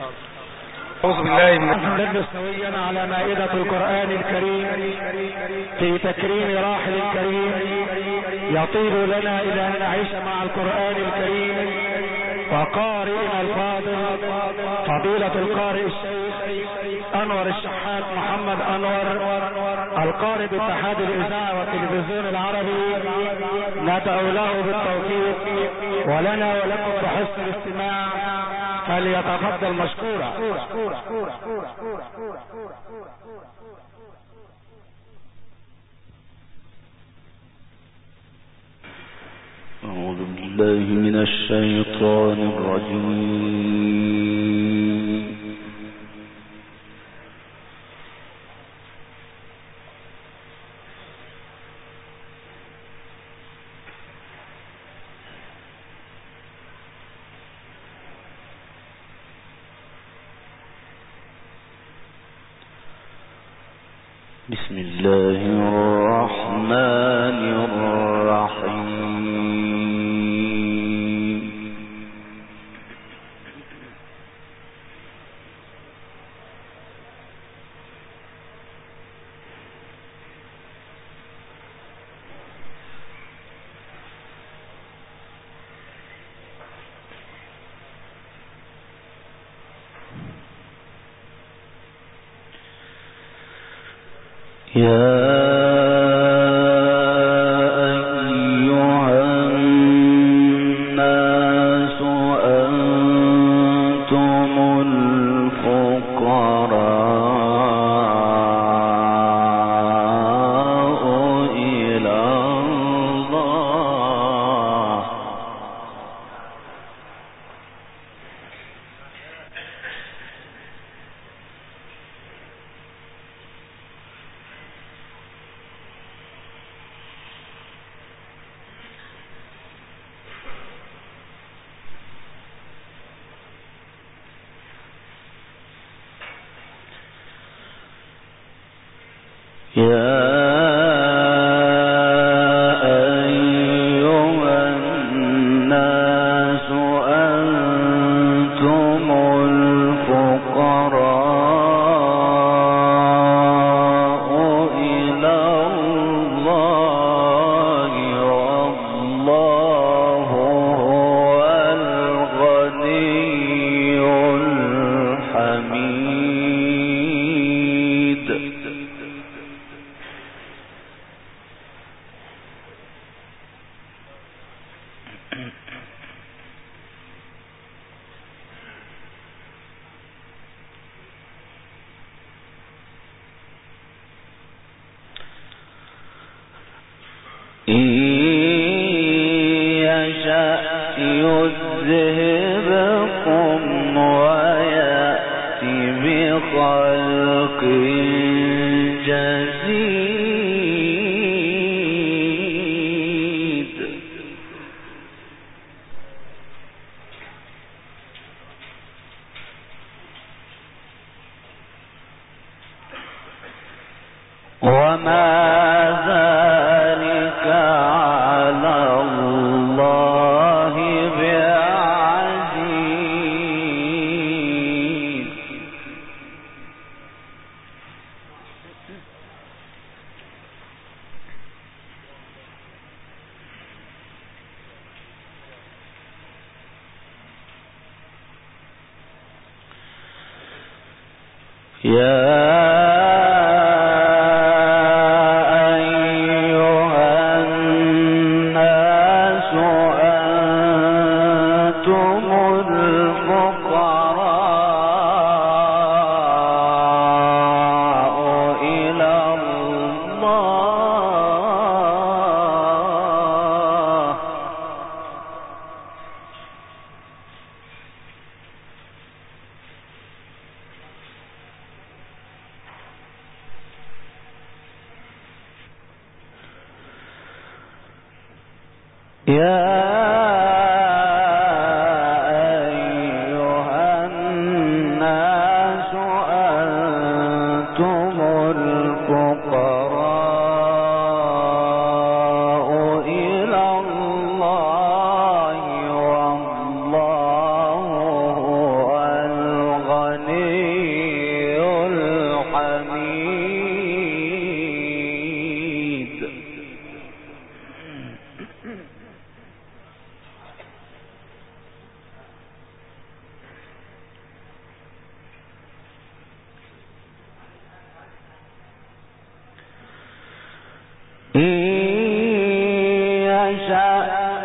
أعوذ بالله من الحمد سويا على مائدة القرآن الكريم في تكريم راحل الكريم. يطيب لنا إلى أن نعيش مع القرآن الكريم وقارئنا الفاضل فضيلة القارئ الشيخ أنور الشحات محمد أنور القارئ باتحاد الإذاعة والتلفزيون العربي. ندعو له بالتوفيق ولنا ولكم بحسن الاستماع، فليتفضل مشكورا. أعوذ بالله من الشيطان الرجيم. بسم الله الرحمن الرحيم.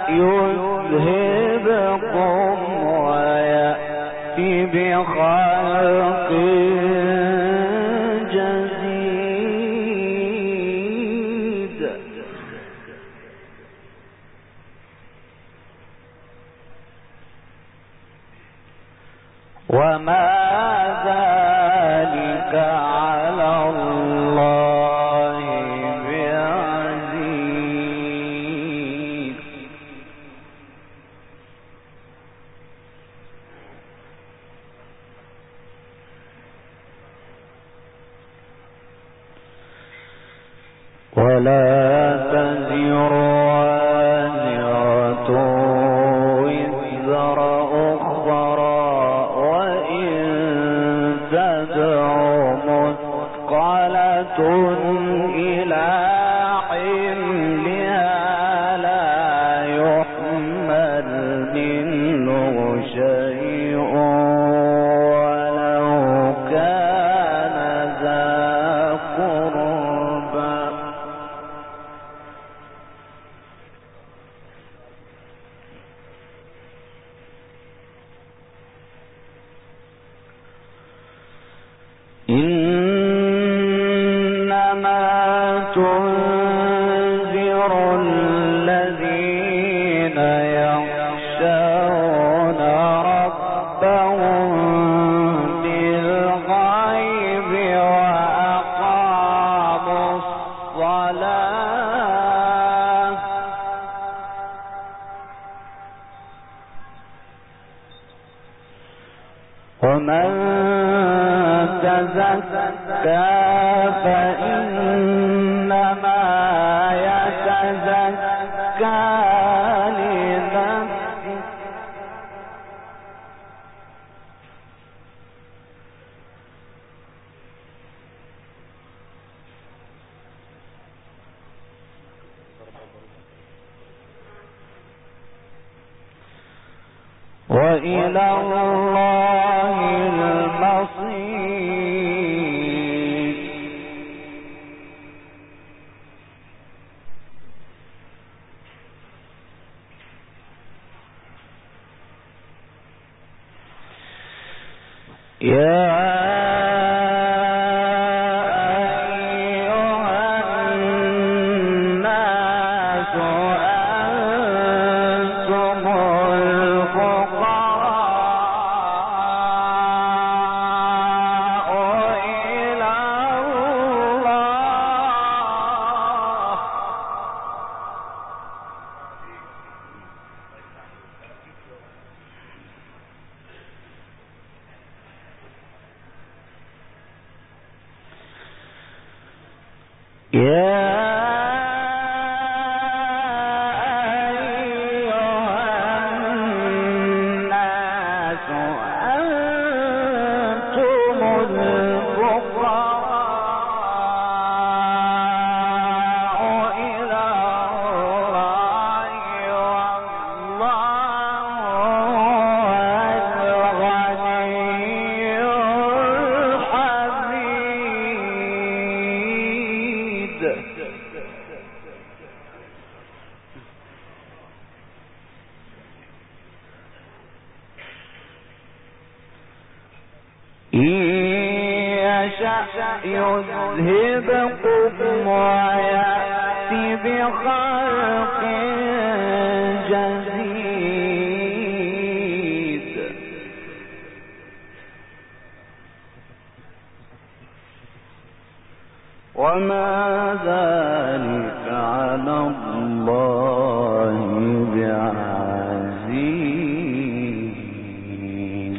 يذهبكم ويأتي بخلق جديد. وما ذلك على الله بعزيز. ولا تزر وازرة وزر أخرى وإن تدع مثقلة إلى حملها لا يحمل منه شيء ولو كان ذا قربى. إنما تنذر الذين يخشون ربهم بالغيب وأقاموا الصلاة ومن تزكى فإنما يتزكى لنفسه وإلى الله المصير. يا يذهبكم ويأتي بخلق جديد. وما ذلك على الله بعزيز.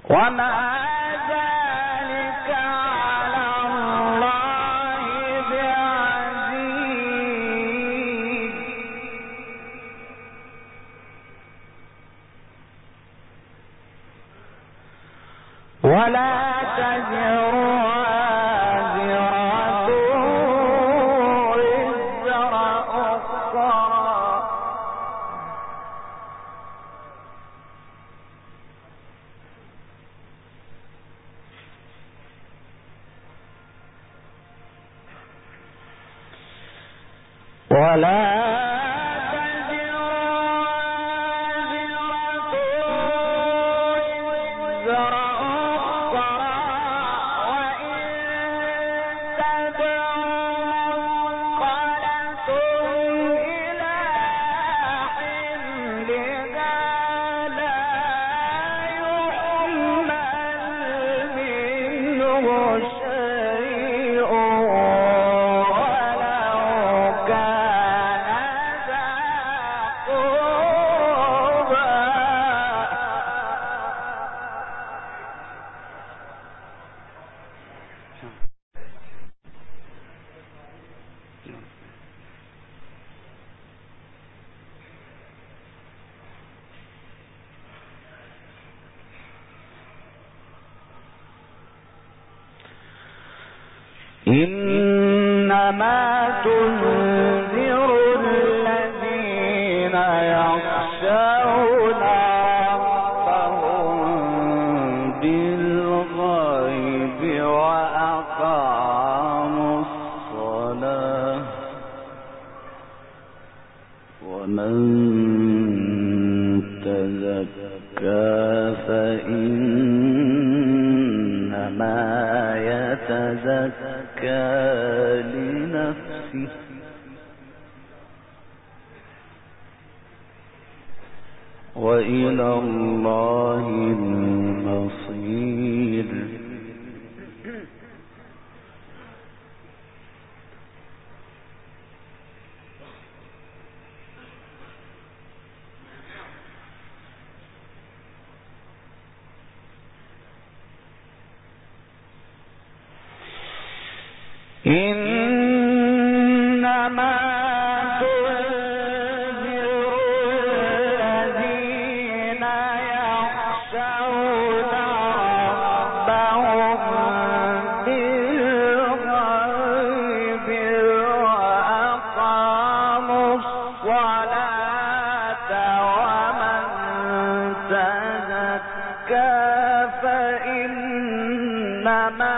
وما ذلك على الله بعزيز ولا تزر وازرة وزر أخرى ولا تزر وازرة وزر أخرى وإن تدع مثقلة إلى حملها لا يحمل منه شيء ولو كان ذا قربى إنما تنذر الذين يخشون ربهم بالغيب وأقاموا الصلاة ومن تزكى فإنما يتزكى لنفسه وإلى الله المصير إنما تنذر الذين يخشون ربهم بالغيب وأقاموا الصلاة ومن تزكى فإنما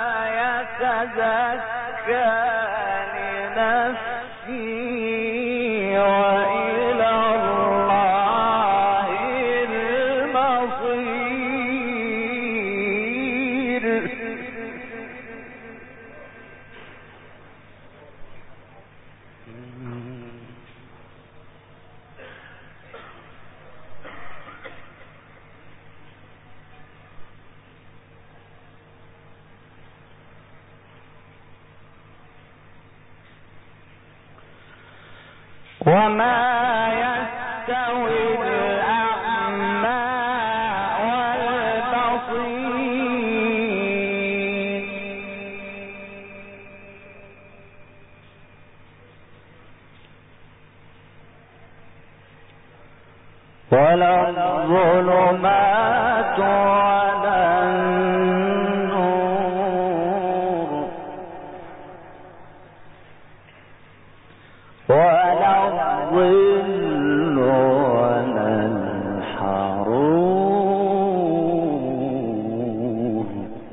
يتزكى لنفسه وإلى الله المصير وما يستوي الأعمى والبصير ولا الظلمات ولا النور ولا الظل ولا الحرور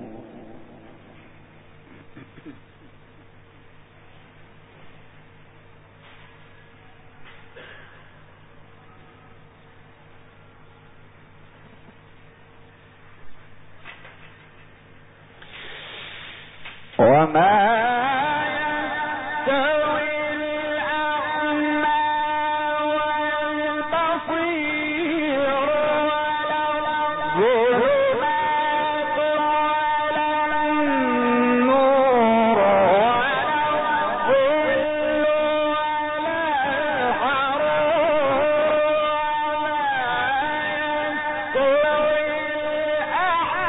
وما يستوي الأعمى والبصير ولا الظلمات ولا النور ولا الظل ولا الحرور وما يستوي الأعمى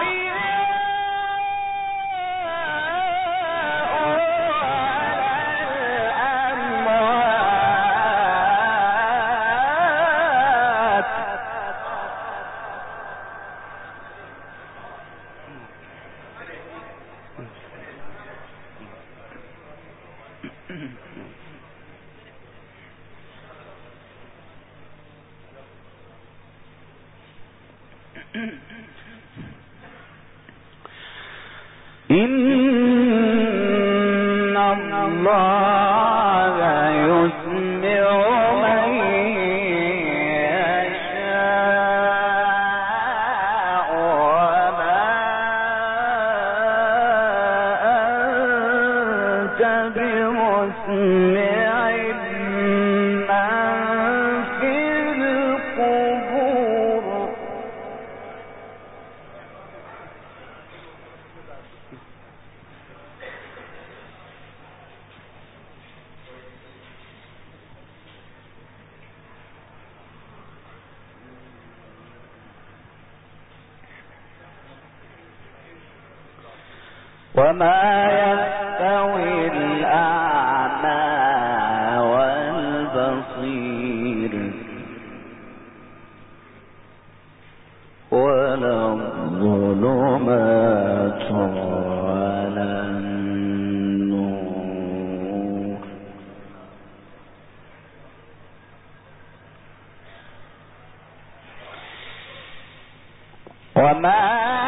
إن الله يسمع من يشاء وما أنت بمسمع من في القبور. وما يستوي الأعمى والبصير ولا الظلمات ولا النور وما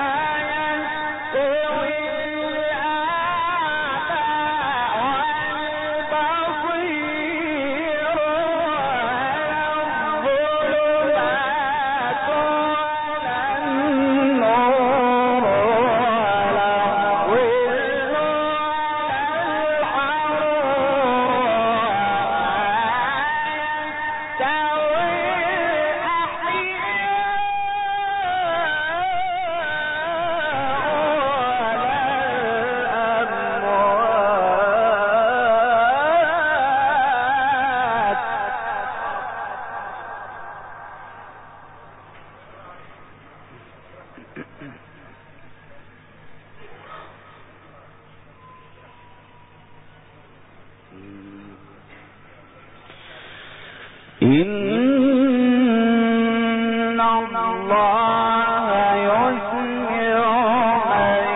إن الله يسمع من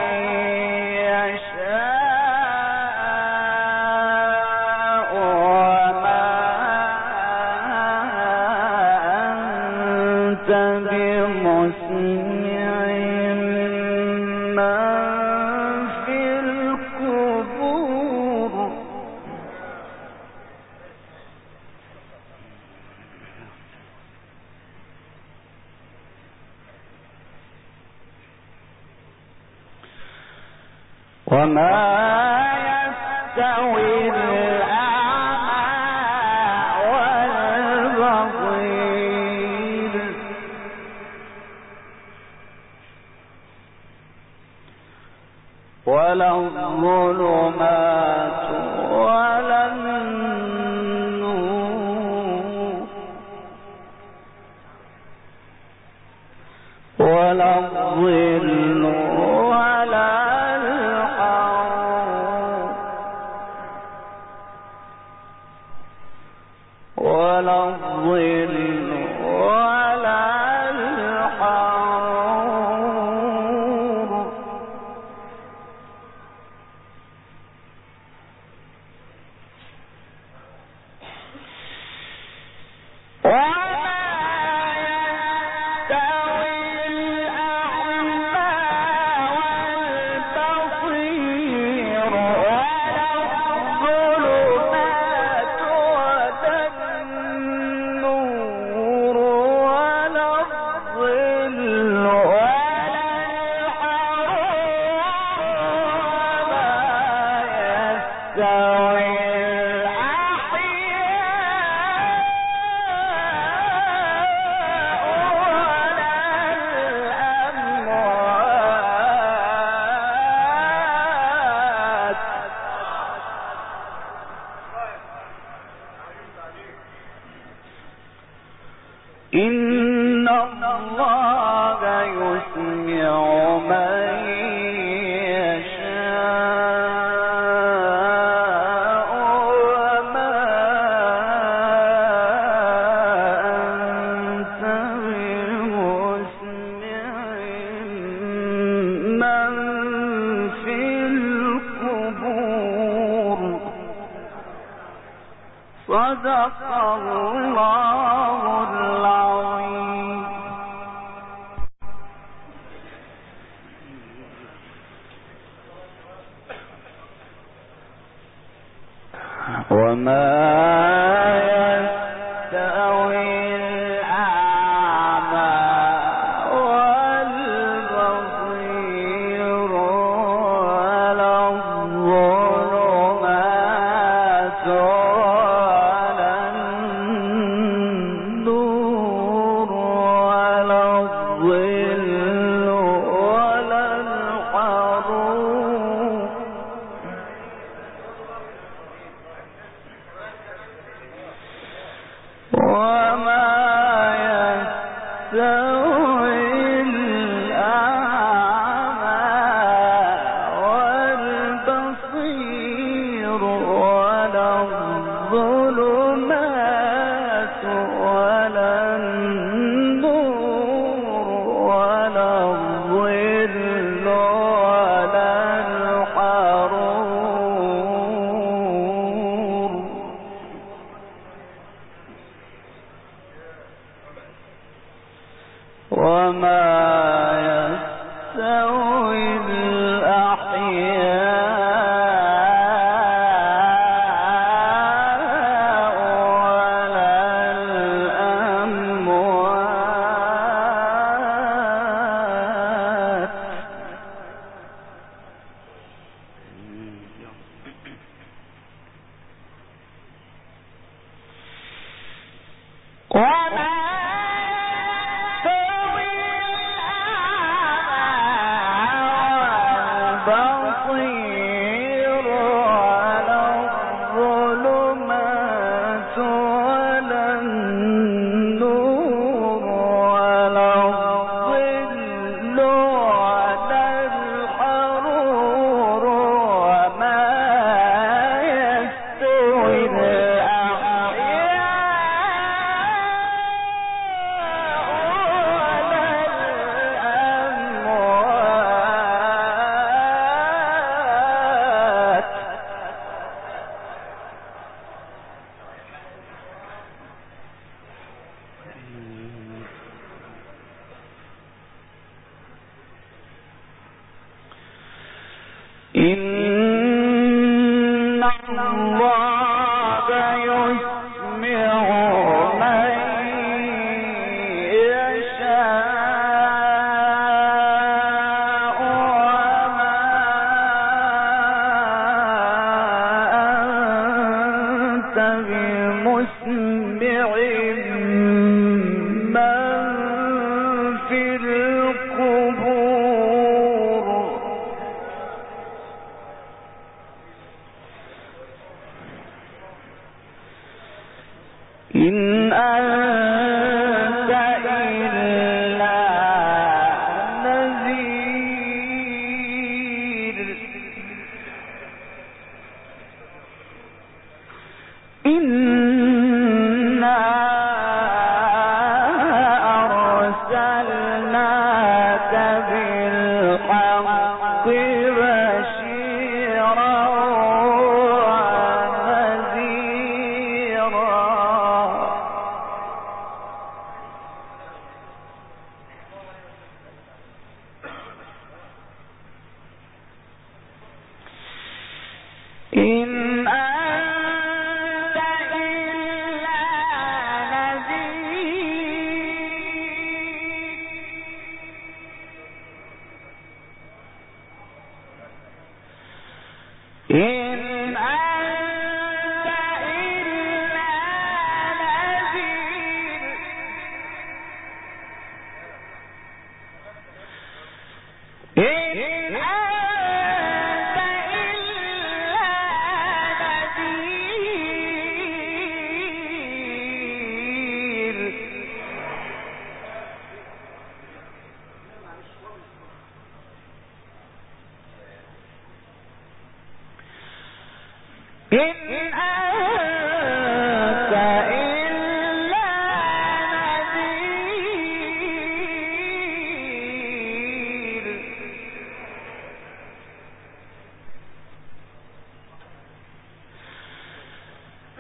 يشاء وما أنت بمسمع من في القبور. وما يستوي الأعمى والبصير ولا الظلمات ولا النور ولا الظل ولا ولا الظل ولا الحرور وما يستوي الأعمى والبصير ولا الظلمات ولا النور ولا الظل ولا الحرور وما يستوي إن الله يسمع من يشاء وما أنت بمسمع من في القبور. صدق الله العظيم. وما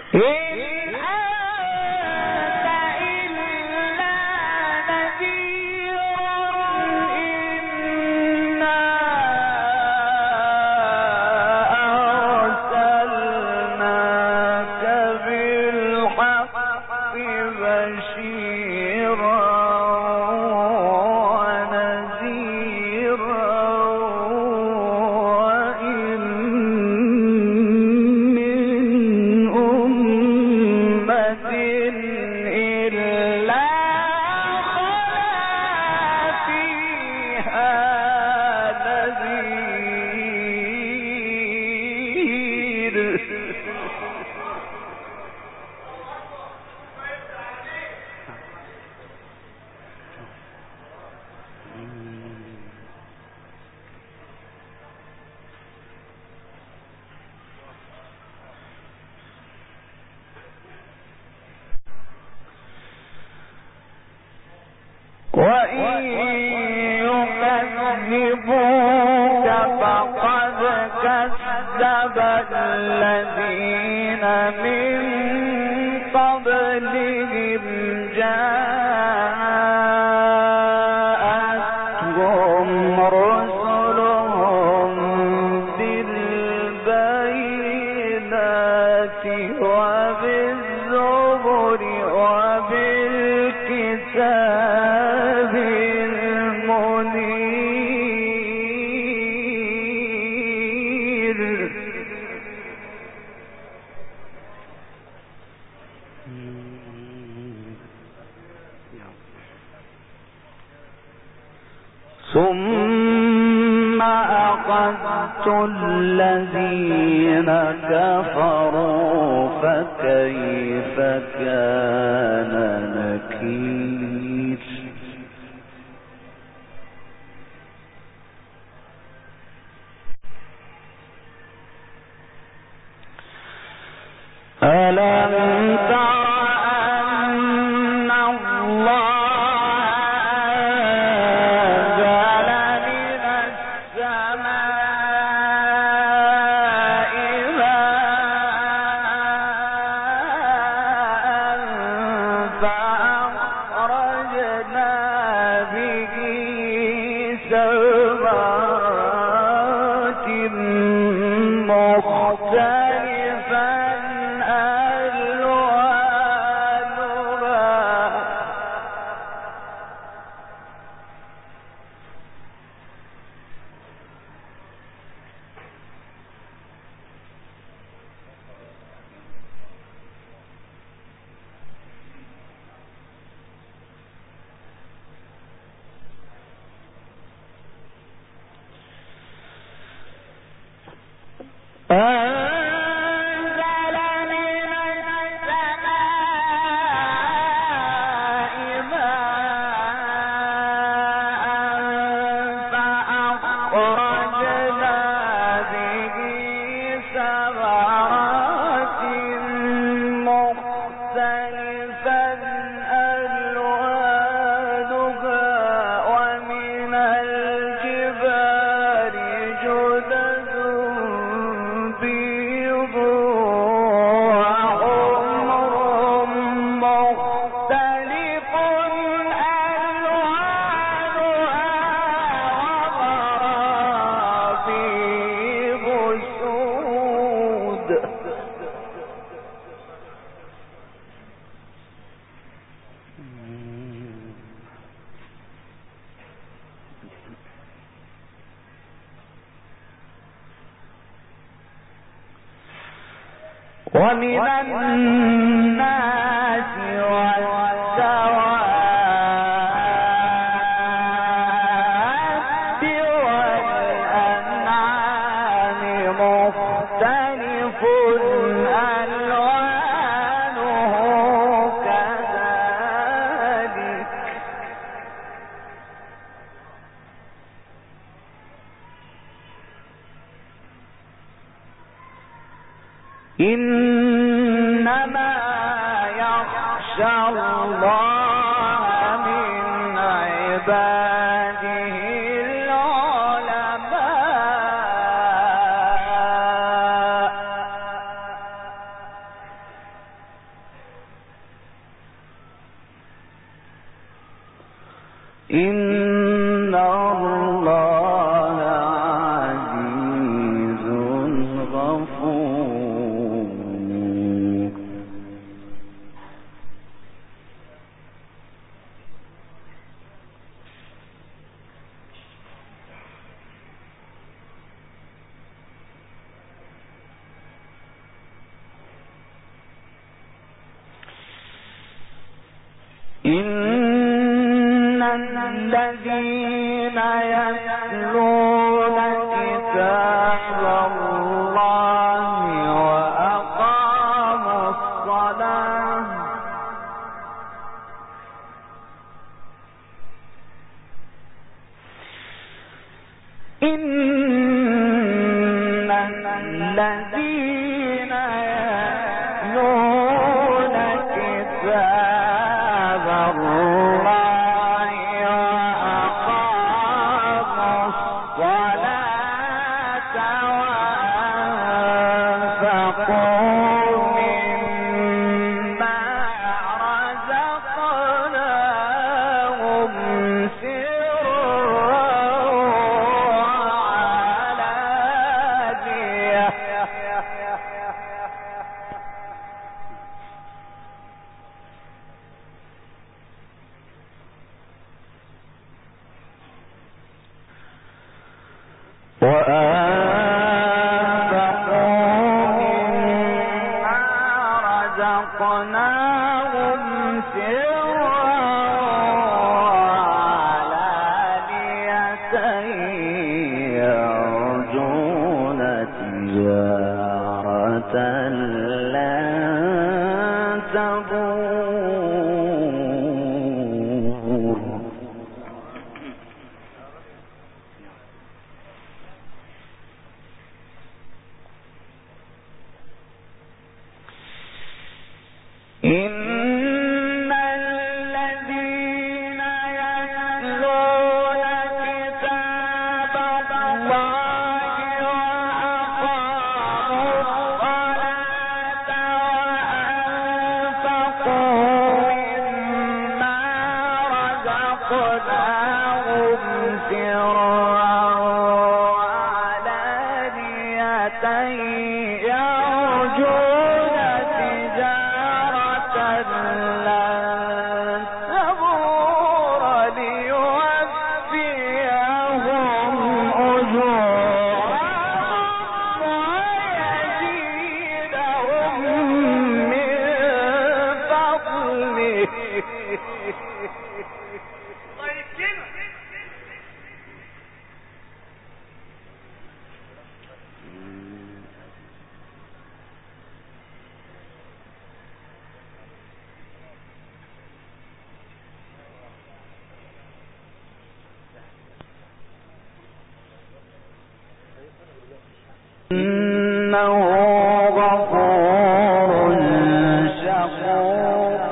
الذين من قبلهم جاءتهم رسلهم بالبينات وبالزبر وبالكتاب المنير ثم أخذت الذين كفروا فكيف كان نكير ألم تر أن الله ومن الناس والدواب والأنعام مختلف ألوانه كذلك إنما يخشى الله من عباده العلماء إن الله عزيز غفور. إن الذين يتلون كتاب الله وأقاموا الصلاة إن الذين يتلون كتاب الله وأقاموا الصلاة وأنفقوا مما رزقناهم سرا وعلانية رزقناهم سرا وعلانية يرجون تجارة لن تبور. إن الذين يتلون كتاب الله وأقاموا الصلاة وأنفقوا مما رزقناهم سرا وعلانية يرجون تجارة لن تبور ليوفيهم أجورهم ويزيدهم من فضله. إنه غفور شكور.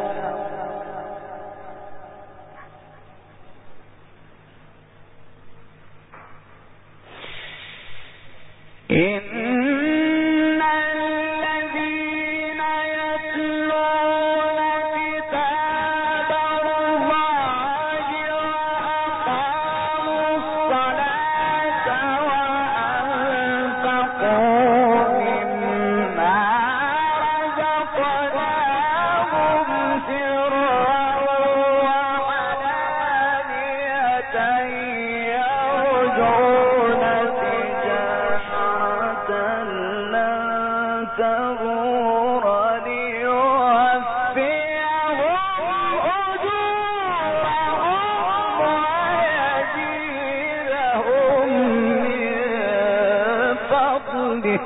إن الذين يتلون كتاب الله وأقاموا الصلاة وأنفقوا مما رزقناهم سرا وعلانية يرجون تجارة لن تبور ليوفيهم أجورهم ويزيدهم من فضله.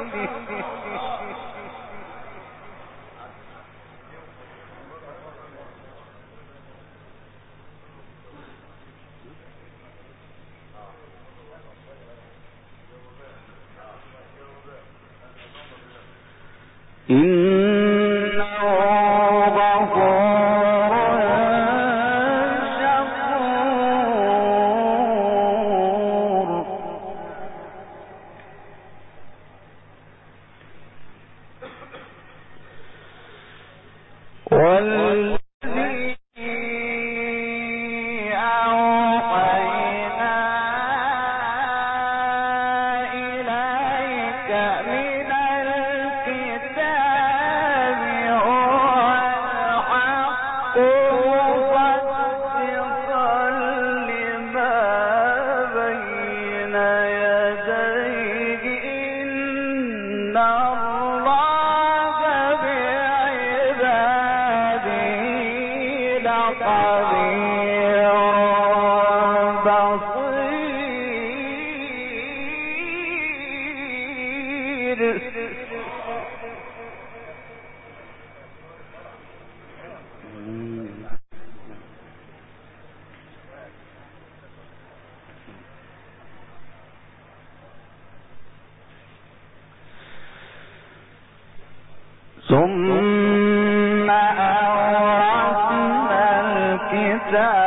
إنه غفور شكور. والذي أوحى خبير بصير. ثم أورثنا الكتاب